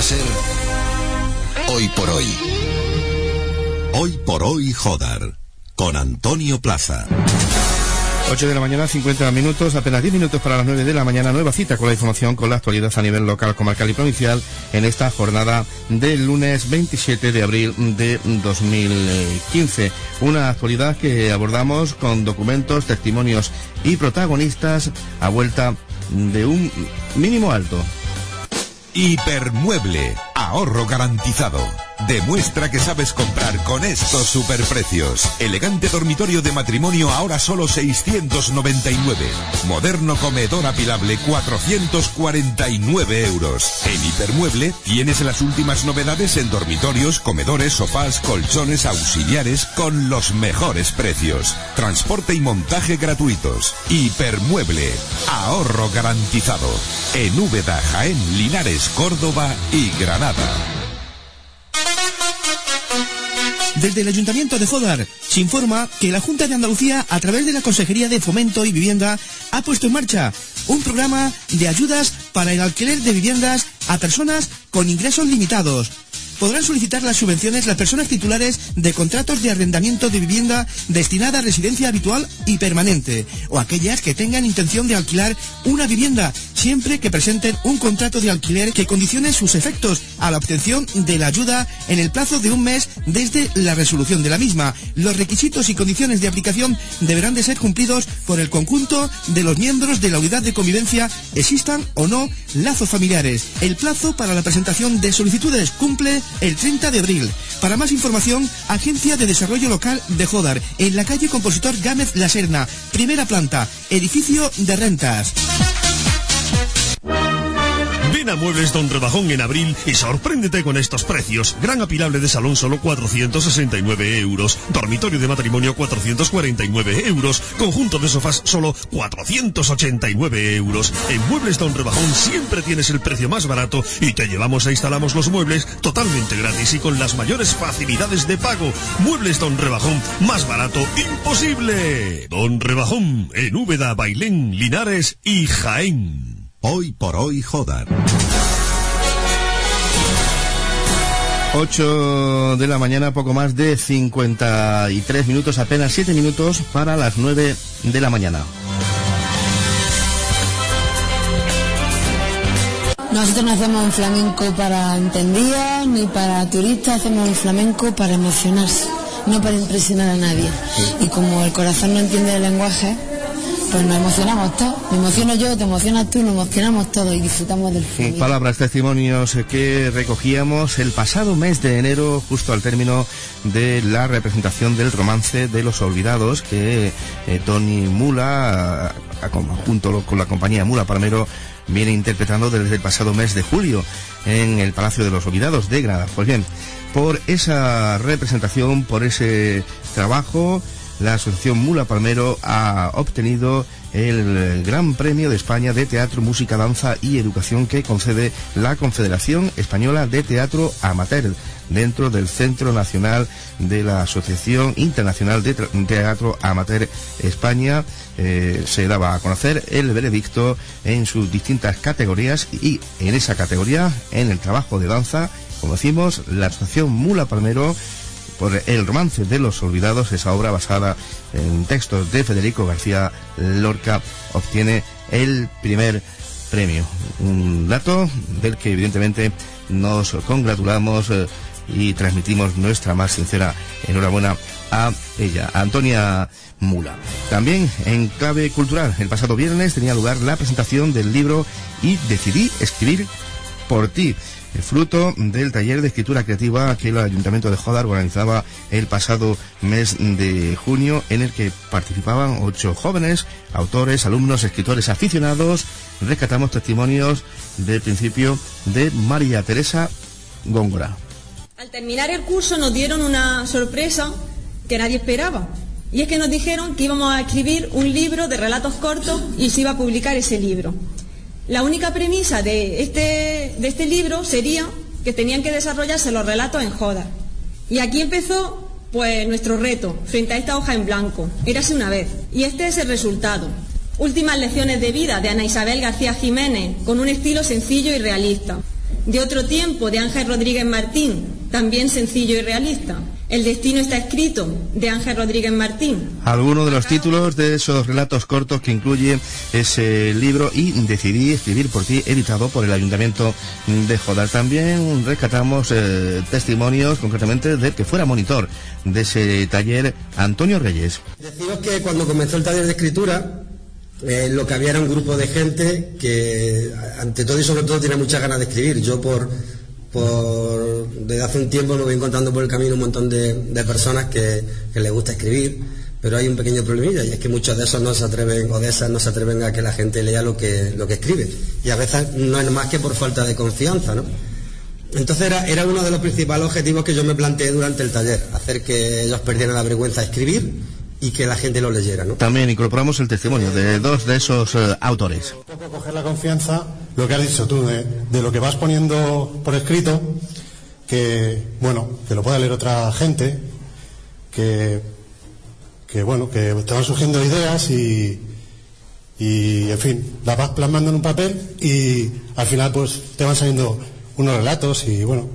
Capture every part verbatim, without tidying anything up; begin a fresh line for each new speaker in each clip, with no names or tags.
ser Hoy por Hoy. Hoy por Hoy Jodar, con Antonio Plaza.
ocho de la mañana, cincuenta minutos, apenas diez minutos para las nueve de la mañana, nueva cita con la información, con la actualidad a nivel local, comarcal y provincial en esta jornada del lunes veintisiete de abril de dos mil quince. Una actualidad que abordamos con documentos, testimonios y protagonistas a vuelta de un mínimo alto.
Hipermueble, ahorro garantizado. Demuestra que sabes comprar con estos superprecios. Elegante dormitorio de matrimonio ahora solo seiscientos noventa y nueve. Moderno comedor apilable cuatrocientos cuarenta y nueve euros. En Hipermueble tienes las últimas novedades en dormitorios, comedores, sofás, colchones, auxiliares con los mejores precios. Transporte y montaje gratuitos. Hipermueble, ahorro garantizado. En Úbeda, Jaén, Linares, Córdoba y Granada.
Desde el Ayuntamiento de Jodar se informa que la Junta de Andalucía, a través de la Consejería de Fomento y Vivienda, ha puesto en marcha un programa de ayudas para el alquiler de viviendas a personas con ingresos limitados. Podrán solicitar las subvenciones las personas titulares de contratos de arrendamiento de vivienda destinada a residencia habitual y permanente, o aquellas que tengan intención de alquilar una vivienda, siempre que presenten un contrato de alquiler que condicione sus efectos a la obtención de la ayuda en el plazo de un mes desde la resolución de la misma. Los requisitos y condiciones de aplicación deberán de ser cumplidos por el conjunto de los miembros de la unidad de convivencia, existan o no lazos familiares. El plazo para la presentación de solicitudes cumple el treinta de abril. Para más información, Agencia de Desarrollo Local de Jodar, en la calle Compositor Gámez La Serna, primera planta, edificio de rentas.
Ven a Muebles Don Rebajón en abril y sorpréndete con estos precios. Gran apilable de salón solo cuatrocientos sesenta y nueve euros. Dormitorio de matrimonio cuatrocientos cuarenta y nueve euros. Conjunto de sofás solo cuatrocientos ochenta y nueve euros. En Muebles Don Rebajón siempre tienes el precio más barato y te llevamos e instalamos los muebles totalmente gratis y con las mayores facilidades de pago. Muebles Don Rebajón, más barato imposible. Don Rebajón, en Úbeda, Bailén, Linares y Jaén.
Hoy por Hoy Jodar.
ocho de la mañana, poco más de cincuenta y tres minutos, apenas siete minutos para las nueve de la mañana.
Nosotros no hacemos un flamenco para entendidos ni para turistas, hacemos un flamenco para emocionarse, no para impresionar a nadie. Sí. Y como el corazón no entiende el lenguaje, pues nos emocionamos todos. Me emociono yo, te emocionas tú, nos emocionamos todos y disfrutamos del fútbol.
Palabras, testimonios que recogíamos el pasado mes de enero, justo al término de la representación del Romance de los Olvidados, que eh, Tony Mula, a, a, junto con la compañía Mula Palmero, viene interpretando desde el pasado mes de julio en el Palacio de los Olvidados de Granada. Pues bien, por esa representación, por ese trabajo, la Asociación Mula Palmero ha obtenido el Gran Premio de España de Teatro, Música, Danza y Educación que concede la Confederación Española de Teatro Amateur dentro del Centro Nacional de la Asociación Internacional de Teatro Amateur España. Eh, se daba a conocer el veredicto en sus distintas categorías y en esa categoría, en el trabajo de danza, como decimos, la Asociación Mula Palmero, por El Romance de los Olvidados, esa obra basada en textos de Federico García Lorca, obtiene el primer premio. Un dato del que evidentemente nos congratulamos eh, y transmitimos nuestra más sincera enhorabuena a ella, a Antonia Mula. También en clave cultural, el pasado viernes tenía lugar la presentación del libro Y decidí escribir por ti, el fruto del taller de escritura creativa que el Ayuntamiento de Jodar organizaba el pasado mes de junio, en el que participaban ocho jóvenes, autores, alumnos, escritores aficionados. Rescatamos testimonios del principio de María Teresa Góngora.
Al terminar el curso nos dieron una sorpresa que nadie esperaba, y es que nos dijeron que íbamos a escribir un libro de relatos cortos y se iba a publicar ese libro. La única premisa de este, de este libro sería que tenían que desarrollarse los relatos en Jodar. Y aquí empezó pues nuestro reto frente a esta hoja en blanco. Érase una vez. Y este es el resultado. Últimas lecciones de vida de Ana Isabel García Jiménez, con un estilo sencillo y realista. De otro tiempo, de Ángel Rodríguez Martín, también sencillo y realista. El destino está escrito, de Ángel Rodríguez Martín.
Algunos de los títulos de esos relatos cortos que incluye ese libro y Decidí escribir por ti, editado por el Ayuntamiento de Jodar. También rescatamos eh, testimonios, concretamente, del que fuera monitor de ese taller, Antonio Reyes.
Deciros que cuando comenzó el taller de escritura, eh, lo que había era un grupo de gente que, ante todo y sobre todo, tiene muchas ganas de escribir. Yo, por... Por, desde hace un tiempo me voy encontrando por el camino un montón de, de personas que, que les gusta escribir, pero hay un pequeño problemilla, y es que muchos de esos no se atreven, o de esas no se atreven a que la gente lea lo que, lo que escribe, y a veces no es más que por falta de confianza, ¿no? Entonces era, era uno de los principales objetivos que yo me planteé durante el taller, hacer que ellos perdieran la vergüenza de escribir y que la gente lo leyera, ¿no?
También incorporamos el testimonio de dos de esos uh, autores.
Un poco coger la confianza, lo que has dicho tú, de, de lo que vas poniendo por escrito, que, bueno, que lo pueda leer otra gente, que, que bueno, que te van surgiendo ideas y, y, en fin, las vas plasmando en un papel y al final, pues, te van saliendo unos relatos y, bueno,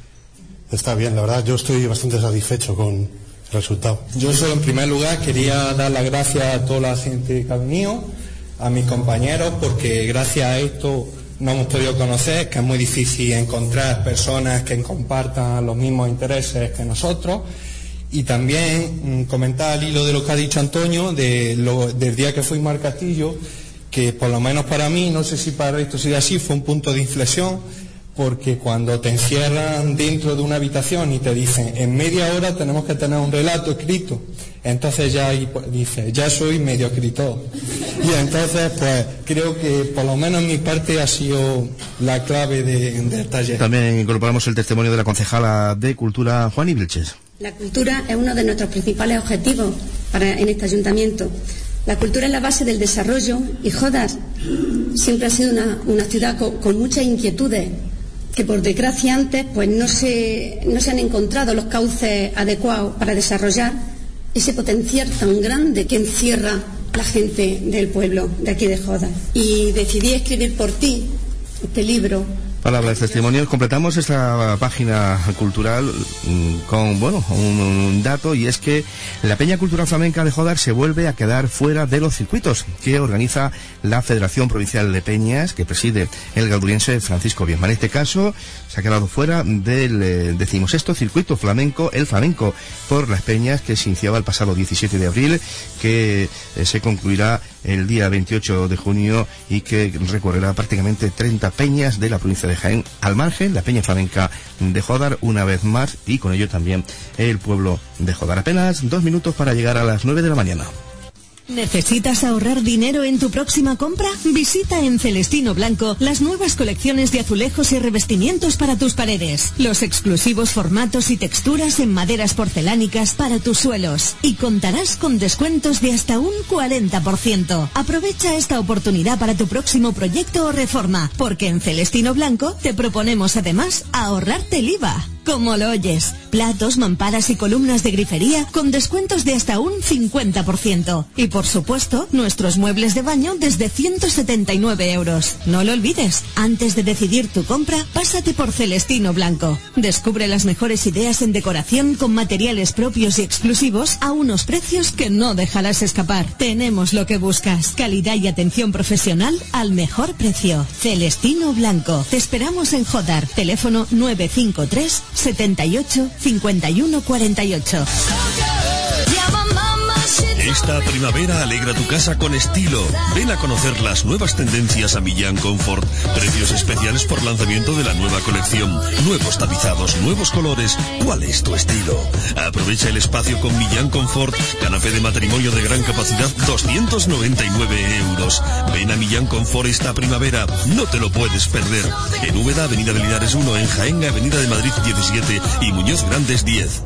está bien, la verdad, yo estoy bastante satisfecho con resultado.
Yo solo en primer lugar quería dar las gracias a toda la gente que ha venido, a mis compañeros, porque gracias a esto nos hemos podido conocer, que es muy difícil encontrar personas que compartan los mismos intereses que nosotros, y también mmm, comentar al hilo de lo que ha dicho Antonio, de lo, del día que fuimos al castillo, que por lo menos para mí, no sé si para el resto sigue así, fue un punto de inflexión, porque cuando te encierran dentro de una habitación y te dicen en media hora tenemos que tener un relato escrito, entonces ya ahí dices, ya soy medio escritor, y entonces pues creo que por lo menos en mi parte ha sido la clave de, del taller.
También incorporamos el testimonio de la concejala de Cultura, Juani Vilches.
La cultura es uno de nuestros principales objetivos para, en este ayuntamiento. La cultura es la base del desarrollo, y Jodar siempre ha sido una, una ciudad con, con muchas inquietudes, que por desgracia antes pues no se, no se han encontrado los cauces adecuados para desarrollar ese potencial tan grande que encierra la gente del pueblo de aquí de Jodar. Y decidí escribir por ti este libro.
Palabras, testimonios. Completamos esta página cultural mmm, con, bueno, un, un dato, y es que la Peña Cultural Flamenca de Jodar se vuelve a quedar fuera de los circuitos que organiza la Federación Provincial de Peñas, que preside el galduriense Francisco Viesma. En este caso se ha quedado fuera del eh, decimosexto circuito flamenco, el flamenco por las peñas, que se iniciaba el pasado diecisiete de abril, que eh, se concluirá el día veintiocho de junio y que recorrerá prácticamente treinta peñas de la provincia de Jaén, al margen la Peña Flamenca de Jodar una vez más, y con ello también el pueblo de Jodar. Apenas dos minutos para llegar a las nueve de la mañana.
¿Necesitas ahorrar dinero en tu próxima compra? Visita en Celestino Blanco las nuevas colecciones de azulejos y revestimientos para tus paredes, los exclusivos formatos y texturas en maderas porcelánicas para tus suelos, y contarás con descuentos de hasta un cuarenta por ciento. Aprovecha esta oportunidad para tu próximo proyecto o reforma, porque en Celestino Blanco te proponemos además ahorrarte el I V A. Como lo oyes, platos, mamparas y columnas de grifería con descuentos de hasta un cincuenta por ciento. Y por supuesto, nuestros muebles de baño desde ciento setenta y nueve euros. No lo olvides, antes de decidir tu compra, pásate por Celestino Blanco. Descubre las mejores ideas en decoración con materiales propios y exclusivos a unos precios que no dejarás escapar. Tenemos lo que buscas, calidad y atención profesional al mejor precio. Celestino Blanco. Te esperamos en Jodar. Teléfono nueve cinco tres setenta y ocho cincuenta y uno cuarenta y ocho.
Esta primavera alegra tu casa con estilo. Ven a conocer las nuevas tendencias a Millán Confort. Precios especiales por lanzamiento de la nueva colección. Nuevos tapizados, nuevos colores. ¿Cuál es tu estilo? Aprovecha el espacio con Millán Confort. Canapé de matrimonio de gran capacidad, doscientos noventa y nueve euros. Ven a Millán Confort esta primavera. No te lo puedes perder. En Úbeda, Avenida de Linares uno, en Jaén, Avenida de Madrid diecisiete y Muñoz Grandes diez.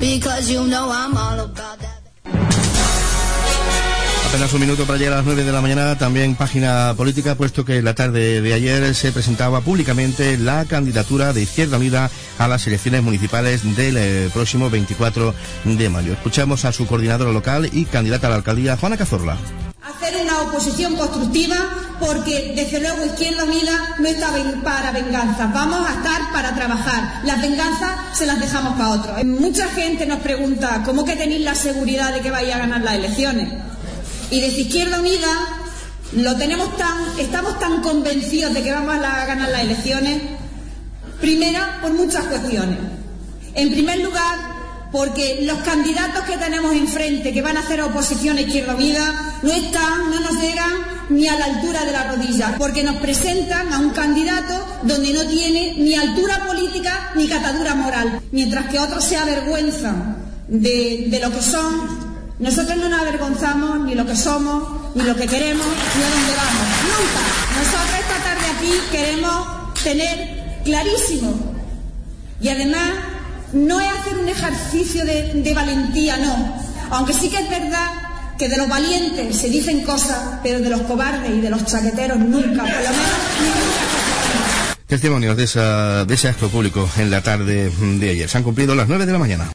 Apenas un minuto para llegar a las nueve de la mañana. También página política, puesto que la tarde de ayer se presentaba públicamente la candidatura de Izquierda Unida a las elecciones municipales del eh, próximo veinticuatro de mayo. Escuchamos a su coordinadora local y candidata a la alcaldía, Juana Cazorla.
Hacer una oposición constructiva porque desde luego Izquierda Unida no está para venganza, vamos a estar para trabajar. Las venganzas se las dejamos para otros. Mucha gente nos pregunta, ¿cómo que tenéis la seguridad de que vais a ganar las elecciones? Y desde Izquierda Unida lo tenemos tan, estamos tan convencidos de que vamos a ganar las elecciones, primera, por muchas cuestiones. En primer lugar, porque los candidatos que tenemos enfrente, que van a hacer oposición a Izquierda Unida, no están, no nos llegan ni a la altura de la rodilla, porque nos presentan a un candidato donde no tiene ni altura política ni catadura moral, mientras que otros se avergüenzan de, de lo que son. Nosotros no nos avergonzamos ni lo que somos, ni lo que queremos, ni a dónde vamos. Nunca. Nosotros esta tarde aquí queremos tener clarísimo. Y además, no es hacer un ejercicio de, de valentía, no. Aunque sí que es verdad que de los valientes se dicen cosas, pero de los cobardes y de los chaqueteros nunca, por lo menos nunca.
Testimonios de, esa, de ese acto público en la tarde de ayer. Se han cumplido las nueve de la mañana.